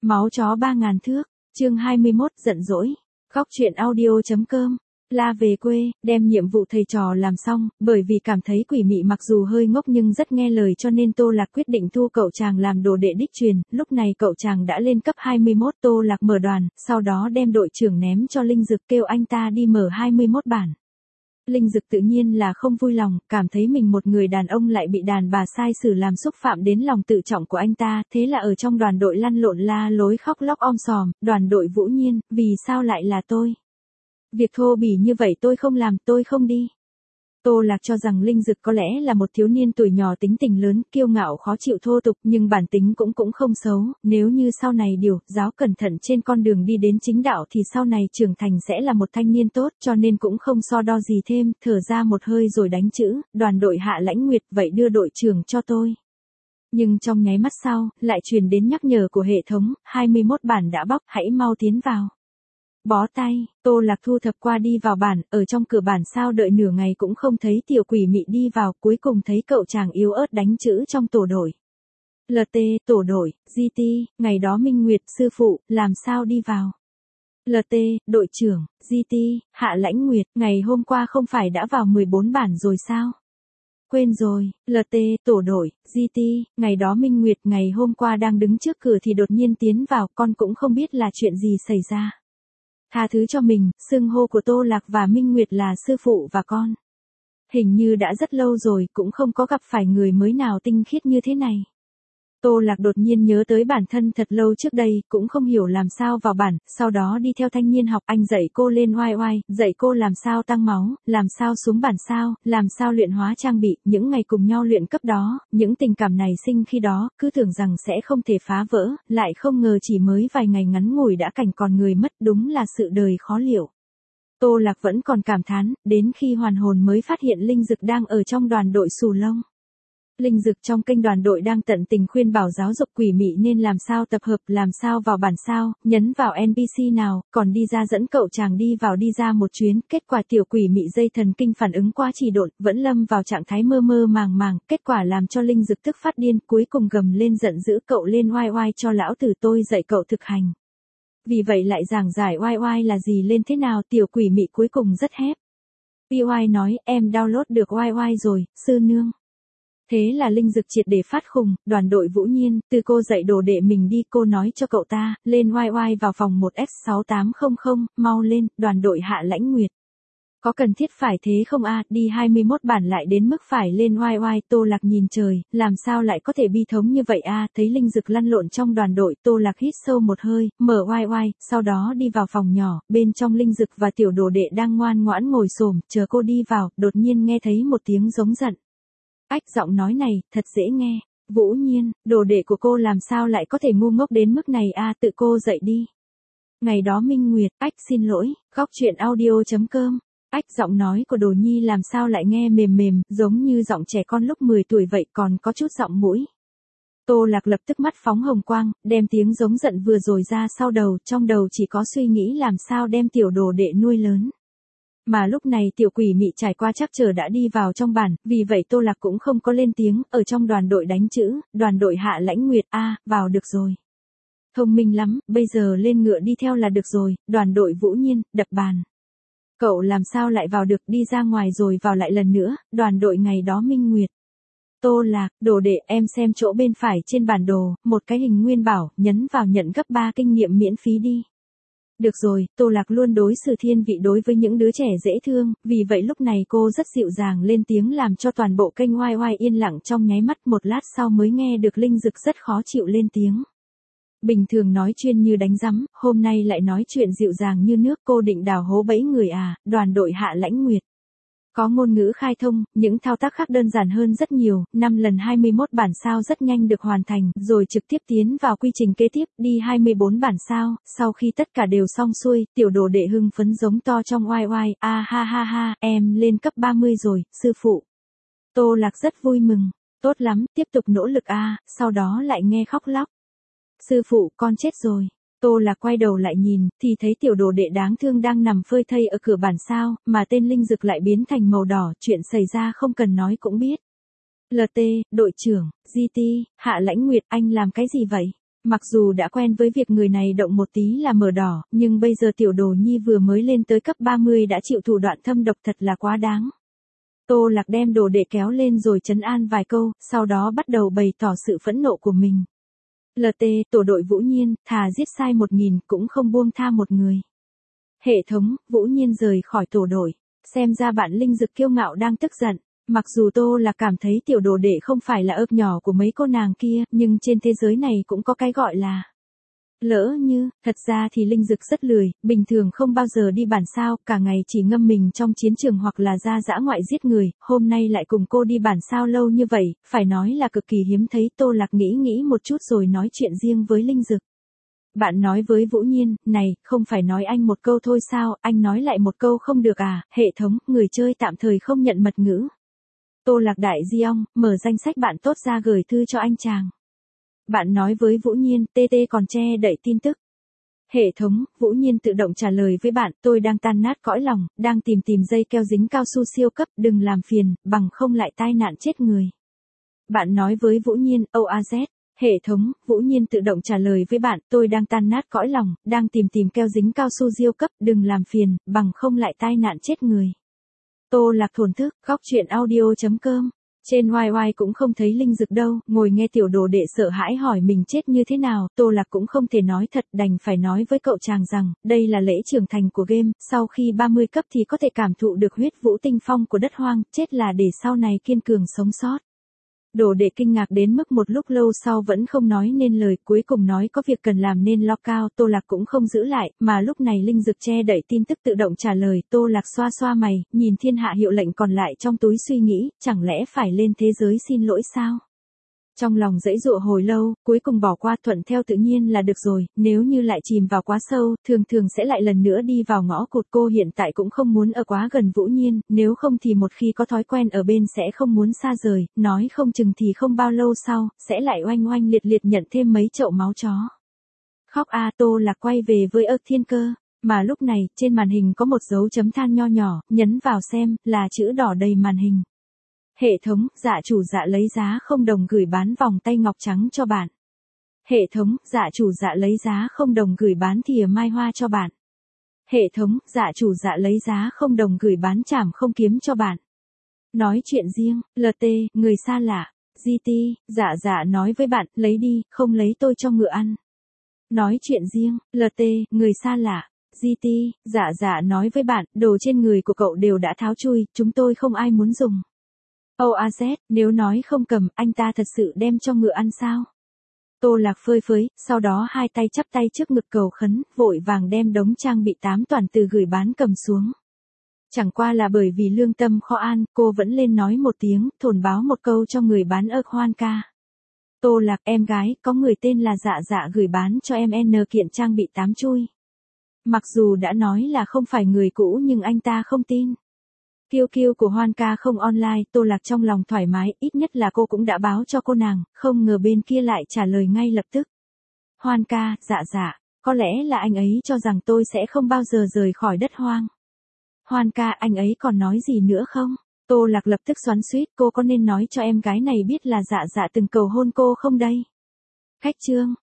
Máu chó 3000 thước, chương 21 giận dỗi. Góc truyện audio.com. La về quê, đem nhiệm vụ thầy trò làm xong, bởi vì cảm thấy quỷ mị mặc dù hơi ngốc nhưng rất nghe lời cho nên Tô Lạc quyết định thu cậu chàng làm đồ đệ đích truyền. Lúc này cậu chàng đã lên cấp 21, Tô Lạc mở đoàn, sau đó đem đội trưởng ném cho Linh Dực kêu anh ta đi mở 21 bản. Linh Dực tự nhiên là không vui lòng, cảm thấy mình một người đàn ông lại bị đàn bà sai xử làm xúc phạm đến lòng tự trọng của anh ta, thế là ở trong đoàn đội lăn lộn la lối khóc lóc om sòm, đoàn đội Vũ Nhiên, vì sao lại là tôi? Việc thô bỉ như vậy tôi không làm, tôi không đi. Tô Lạc cho rằng Linh Dực có lẽ là một thiếu niên tuổi nhỏ tính tình lớn, kiêu ngạo khó chịu thô tục nhưng bản tính cũng không xấu, nếu như sau này điều giáo cẩn thận trên con đường đi đến chính đạo thì sau này trưởng thành sẽ là một thanh niên tốt, cho nên cũng không so đo gì thêm, thở ra một hơi rồi đánh chữ, đoàn đội Hạ Lãnh Nguyệt vậy đưa đội trưởng cho tôi. Nhưng trong nháy mắt sau, lại truyền đến nhắc nhở của hệ thống, 21 bản đã bóc, hãy mau tiến vào. Bó tay, Tô Lạc thu thập qua đi vào bản, ở trong cửa bản sao đợi nửa ngày cũng không thấy tiểu quỷ mị đi vào, cuối cùng thấy cậu chàng yếu ớt đánh chữ trong tổ đội. LT, tổ đội, GT, ngày đó Minh Nguyệt, sư phụ, làm sao đi vào? LT, đội trưởng, GT, Hạ Lãnh Nguyệt, ngày hôm qua không phải đã vào 14 bản rồi sao? Quên rồi, LT, tổ đội, GT, ngày đó Minh Nguyệt ngày hôm qua đang đứng trước cửa thì đột nhiên tiến vào, con cũng không biết là chuyện gì xảy ra. Tha thứ cho mình, xưng hô của Tô Lạc và Minh Nguyệt là sư phụ và con. Hình như đã rất lâu rồi cũng không có gặp phải người mới nào tinh khiết như thế này. Tô Lạc đột nhiên nhớ tới bản thân thật lâu trước đây, cũng không hiểu làm sao vào bản, sau đó đi theo thanh niên học, anh dạy cô lên oai oai, dạy cô làm sao tăng máu, làm sao xuống bản sao, làm sao luyện hóa trang bị, những ngày cùng nhau luyện cấp đó, những tình cảm này sinh khi đó, cứ tưởng rằng sẽ không thể phá vỡ, lại không ngờ chỉ mới vài ngày ngắn ngủi đã cảnh còn người mất, đúng là sự đời khó liệu. Tô Lạc vẫn còn cảm thán, đến khi hoàn hồn mới phát hiện Linh Dực đang ở trong đoàn đội xù lông. Linh Dực trong kênh đoàn đội đang tận tình khuyên bảo giáo dục quỷ mị nên làm sao tập hợp, làm sao vào bản sao, nhấn vào NPC nào, còn đi ra dẫn cậu chàng đi vào đi ra một chuyến, kết quả tiểu quỷ mị dây thần kinh phản ứng quá trì độn, vẫn lâm vào trạng thái mơ mơ màng màng, kết quả làm cho Linh Dực tức phát điên, cuối cùng gầm lên giận dữ cậu lên oai oai cho lão tử tôi dạy cậu thực hành. Vì vậy lại giảng giải oai oai là gì lên thế nào, tiểu quỷ mị cuối cùng rất hép. PY nói em download được oai oai rồi, sư nương. Thế là Linh Dực triệt để phát khùng, đoàn đội Vũ Nhiên, từ cô dạy đồ đệ mình đi, cô nói cho cậu ta, lên oai oai vào phòng 1S6800, mau lên, đoàn đội Hạ Lãnh Nguyệt. Có cần thiết phải thế không a, đi 21 bản lại đến mức phải lên oai oai, Tô Lạc nhìn trời, làm sao lại có thể bi thống như vậy a, thấy Linh Dực lăn lộn trong đoàn đội, Tô Lạc hít sâu một hơi, mở oai oai, sau đó đi vào phòng nhỏ, bên trong Linh Dực và tiểu đồ đệ đang ngoan ngoãn ngồi xổm, chờ cô đi vào, đột nhiên nghe thấy một tiếng giống giận. Ách, giọng nói này, thật dễ nghe. Vũ Nhiên, đồ đệ của cô làm sao lại có thể ngu ngốc đến mức này a, tự cô dậy đi. Ngày đó Minh Nguyệt, ách xin lỗi, góc truyện audio.com. Ách, giọng nói của Đồ Nhi làm sao lại nghe mềm mềm, giống như giọng trẻ con lúc 10 tuổi vậy, còn có chút giọng mũi. Tô Lạc lập tức mắt phóng hồng quang, đem tiếng giống giận vừa rồi ra sau đầu, trong đầu chỉ có suy nghĩ làm sao đem tiểu đồ đệ nuôi lớn. Mà lúc này tiểu quỷ mị trải qua trắc trở đã đi vào trong bản, vì vậy Tô Lạc cũng không có lên tiếng, ở trong đoàn đội đánh chữ, đoàn đội Hạ Lãnh Nguyệt a, vào được rồi. Thông minh lắm, bây giờ lên ngựa đi theo là được rồi, đoàn đội Vũ Nhiên, đập bàn. Cậu làm sao lại vào được, đi ra ngoài rồi vào lại lần nữa, đoàn đội ngày đó Minh Nguyệt. Tô Lạc, đồ đệ em xem chỗ bên phải trên bản đồ, một cái hình nguyên bảo, nhấn vào nhận gấp 3 kinh nghiệm miễn phí đi. Được rồi, Tô Lạc luôn đối xử thiên vị đối với những đứa trẻ dễ thương, vì vậy lúc này cô rất dịu dàng lên tiếng làm cho toàn bộ kênh oai oai yên lặng trong nháy mắt, một lát sau mới nghe được Linh Dực rất khó chịu lên tiếng. Bình thường nói chuyên như đánh rắm, hôm nay lại nói chuyện dịu dàng như nước, cô định đào hố bẫy người à, đoàn đội Hạ Lãnh Nguyệt. Có ngôn ngữ khai thông, những thao tác khác đơn giản hơn rất nhiều, 5 lần 21 bản sao rất nhanh được hoàn thành, rồi trực tiếp tiến vào quy trình kế tiếp, đi 24 bản sao, sau khi tất cả đều xong xuôi, tiểu đồ đệ hưng phấn giống to trong oai oai, a ha ha ha, em lên cấp 30 rồi, sư phụ. Tô Lạc rất vui mừng, tốt lắm, tiếp tục nỗ lực a, sau đó lại nghe khóc lóc. Sư phụ, con chết rồi. Tô Lạc quay đầu lại nhìn, thì thấy tiểu đồ đệ đáng thương đang nằm phơi thây ở cửa bản sao, mà tên Linh Dực lại biến thành màu đỏ, chuyện xảy ra không cần nói cũng biết. LT, đội trưởng, GT, Hạ Lãnh Nguyệt, anh làm cái gì vậy? Mặc dù đã quen với việc người này động một tí là mở đỏ, nhưng bây giờ tiểu đồ nhi vừa mới lên tới cấp 30 đã chịu thủ đoạn thâm độc thật là quá đáng. Tô Lạc đem đồ đệ kéo lên rồi trấn an vài câu, sau đó bắt đầu bày tỏ sự phẫn nộ của mình. LT, tổ đội Vũ Nhiên, thà giết sai 1000 cũng không buông tha một người. Hệ thống, Vũ Nhiên rời khỏi tổ đội. Xem ra bạn Linh Dực kiêu ngạo đang tức giận. Mặc dù Tô Lạc cảm thấy tiểu đồ đệ không phải là ớt nhỏ của mấy cô nàng kia, nhưng trên thế giới này cũng có cái gọi là lỡ như. Thật ra thì Linh Dực rất lười, bình thường không bao giờ đi bản sao, cả ngày chỉ ngâm mình trong chiến trường hoặc là ra dã ngoại giết người, hôm nay lại cùng cô đi bản sao lâu như vậy, phải nói là cực kỳ hiếm thấy. Tô Lạc nghĩ một chút rồi nói chuyện riêng với Linh Dực. Bạn nói với Vũ Nhiên, này, không phải nói anh một câu thôi sao, anh nói lại một câu không được à, hệ thống, người chơi tạm thời không nhận mật ngữ. Tô Lạc đại di ong, mở danh sách bạn tốt ra gửi thư cho anh chàng. Bạn nói với Vũ Nhiên, TT còn che đậy tin tức. Hệ thống, Vũ Nhiên tự động trả lời với bạn, tôi đang tan nát cõi lòng, đang tìm dây keo dính cao su siêu cấp, đừng làm phiền, bằng không lại tai nạn chết người. Bạn nói với Vũ Nhiên, OAZ. Hệ thống, Vũ Nhiên tự động trả lời với bạn, tôi đang tan nát cõi lòng, đang tìm keo dính cao su siêu cấp, đừng làm phiền, bằng không lại tai nạn chết người. Tô Lạc thổn thức, góc truyện audio.com. Trên YY cũng không thấy Linh Dực đâu, ngồi nghe tiểu đồ đệ sợ hãi hỏi mình chết như thế nào, Tô Lạc cũng không thể nói thật, đành phải nói với cậu chàng rằng, đây là lễ trưởng thành của game, sau khi 30 cấp thì có thể cảm thụ được huyết vũ tinh phong của đất hoang, chết là để sau này kiên cường sống sót. Đồ đệ kinh ngạc đến mức một lúc lâu sau vẫn không nói nên lời, cuối cùng nói có việc cần làm nên lo cao. Tô Lạc cũng không giữ lại, mà lúc này Linh Dực che đậy tin tức tự động trả lời. Tô Lạc xoa xoa mày, nhìn thiên hạ hiệu lệnh còn lại trong túi suy nghĩ, chẳng lẽ phải lên thế giới xin lỗi sao? Trong lòng giãy giụa hồi lâu, cuối cùng bỏ qua, thuận theo tự nhiên là được rồi, nếu như lại chìm vào quá sâu, thường sẽ lại lần nữa đi vào ngõ cụt. Cô hiện tại cũng không muốn ở quá gần Vũ Nhiên, nếu không thì một khi có thói quen ở bên sẽ không muốn xa rời, nói không chừng thì không bao lâu sau, sẽ lại oanh oanh liệt liệt nhận thêm mấy chậu máu chó. Khóc a. Tô Lạc quay về với ớt thiên cơ, mà lúc này, trên màn hình có một dấu chấm than nho nhỏ, nhấn vào xem, là chữ đỏ đầy màn hình. Hệ thống, dạ chủ dạ lấy giá 0 đồng gửi bán vòng tay ngọc trắng cho bạn. Hệ thống, dạ chủ dạ lấy giá 0 đồng gửi bán thìa mai hoa cho bạn. Hệ thống, dạ chủ dạ lấy giá 0 đồng gửi bán chảm không kiếm cho bạn. Nói chuyện riêng, LT, người xa lạ. GT, dạ nói với bạn, lấy đi, không lấy tôi cho ngựa ăn. Nói chuyện riêng, LT, người xa lạ. GT, dạ nói với bạn, đồ trên người của cậu đều đã tháo chui, chúng tôi không ai muốn dùng. OAZ, nếu nói không cầm, anh ta thật sự đem cho ngựa ăn sao? Tô Lạc phơi phới, sau đó hai tay chắp tay trước ngực cầu khấn, vội vàng đem đống trang bị 8 toàn từ gửi bán cầm xuống. Chẳng qua là bởi vì lương tâm khó an, cô vẫn lên nói một tiếng, thồn báo một câu cho người bán ớt hoan ca. Tô Lạc, em gái, có người tên là dạ gửi bán cho em N kiện trang bị 8 chui. Mặc dù đã nói là không phải người cũ nhưng anh ta không tin. Kiêu của Hoan ca không online, Tô Lạc trong lòng thoải mái, ít nhất là cô cũng đã báo cho cô nàng, không ngờ bên kia lại trả lời ngay lập tức. Hoan ca, dạ, có lẽ là anh ấy cho rằng tôi sẽ không bao giờ rời khỏi đất hoang. Hoan ca, anh ấy còn nói gì nữa không? Tô Lạc lập tức xoắn xuýt, cô có nên nói cho em gái này biết là dạ từng cầu hôn cô không đây? Cách chương.